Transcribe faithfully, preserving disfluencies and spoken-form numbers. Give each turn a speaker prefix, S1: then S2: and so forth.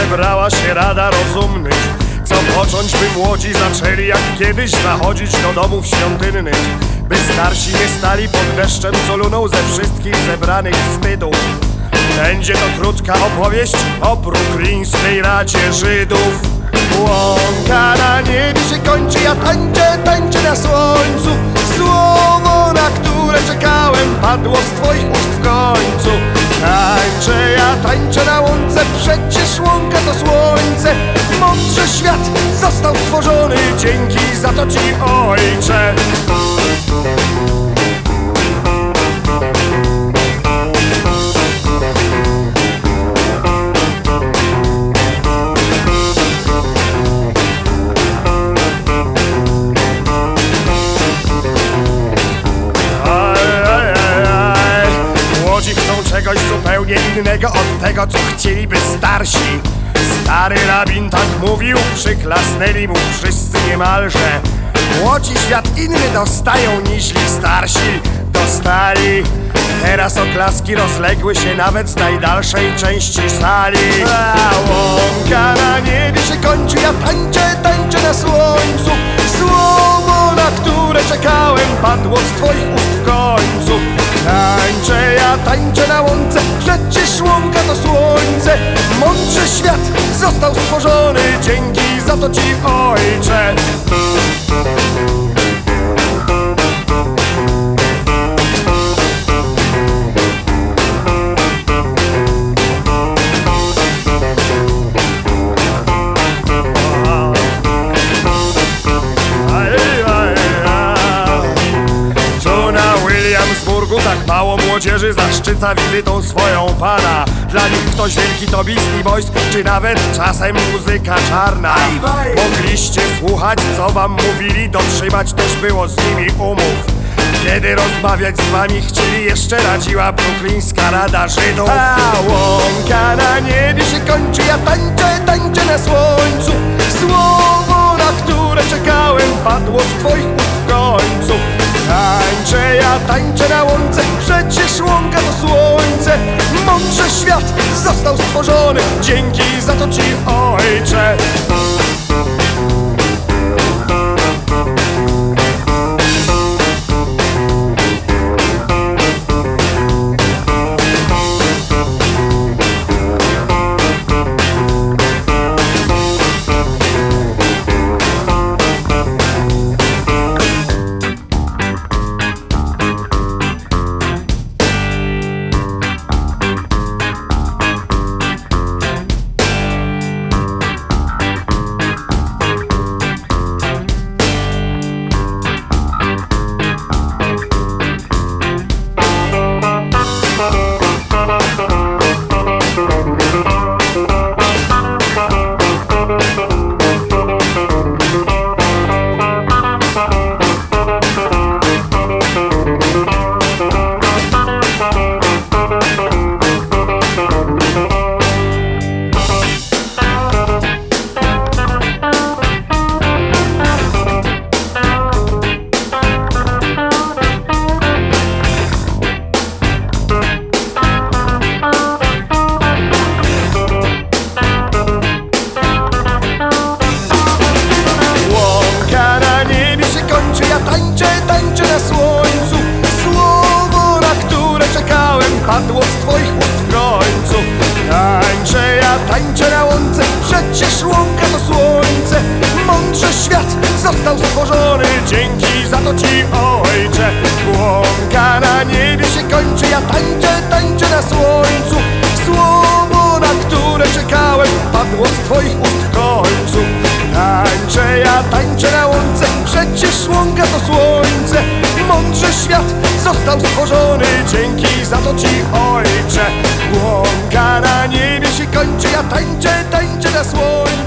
S1: zebrała się rada rozumnych, co począć by młodzi zaczęli jak kiedyś zachodzić do domów świątynnych, by starsi nie stali pod deszczem, co lunął ze wszystkich zebranych wstydów. Będzie to krótka opowieść o brooklyńskiej radzie Żydów. Łąka na niebie się kończy, ja tańczę, tańczę na słońcu. Słowo, na które czekałem, padło z twoich ust w końcu. Tańczę, ja tańczę na łące, przecież łąka to słońce. Mądrze świat został stworzony, dzięki za to ci, ojcze. Czegoś zupełnie innego od tego, co chcieliby starsi. Stary rabin tak mówił, przyklasnęli mu wszyscy niemalże. Młodzi świat inny dostają niż starsi dostali. Teraz oklaski rozległy się nawet z najdalszej części sali. A łąka na niebie się kończy, ja tańczę, tańczę na słońcu. Słowo, na które czekałem, padło z twoich ust w końcu. Tańczę, ja tańczę na łące, przecież łąka to słońce. Mądrze świat został stworzony, dzięki za to ci, ojcze. Tak mało młodzieży zaszczyca wizytą swoją pana. Dla nich ktoś wielki to Beastie Boys, czy nawet czasem muzyka czarna. Mogliście słuchać, co wam mówili, dotrzymać też było z nimi umów. Kiedy rozmawiać z wami chcieli, jeszcze radziła brooklyńska rada Żydów. A łąka na niebie się kończy, ja tańczę, tańczę na słońcu. Słowo, na które czekałem, padło z twoich ust w końcu. Tańczę, ja tańczę na łące, przecież łąka to słońce. Mądrze świat został stworzony, dzięki za to ci, ojcze. Padło z twoich ust w końcu. Tańczę, ja tańczę na łące, przecież łąka to słońce. Mądrze świat został stworzony, dzięki za to ci, ojcze. Łąka na niebie się kończy, ja tańczę, tańczę na słońcu. Słowo, na które czekałem, padło z twoich ust w końcu. Tańczę, ja tańczę na łące, przecież łąka to słońce. Mądrze świat został stworzony, dzięki za to ci, ojcze. Łąka na niebie się kończy, ja tańczę, tańczę na słońcu.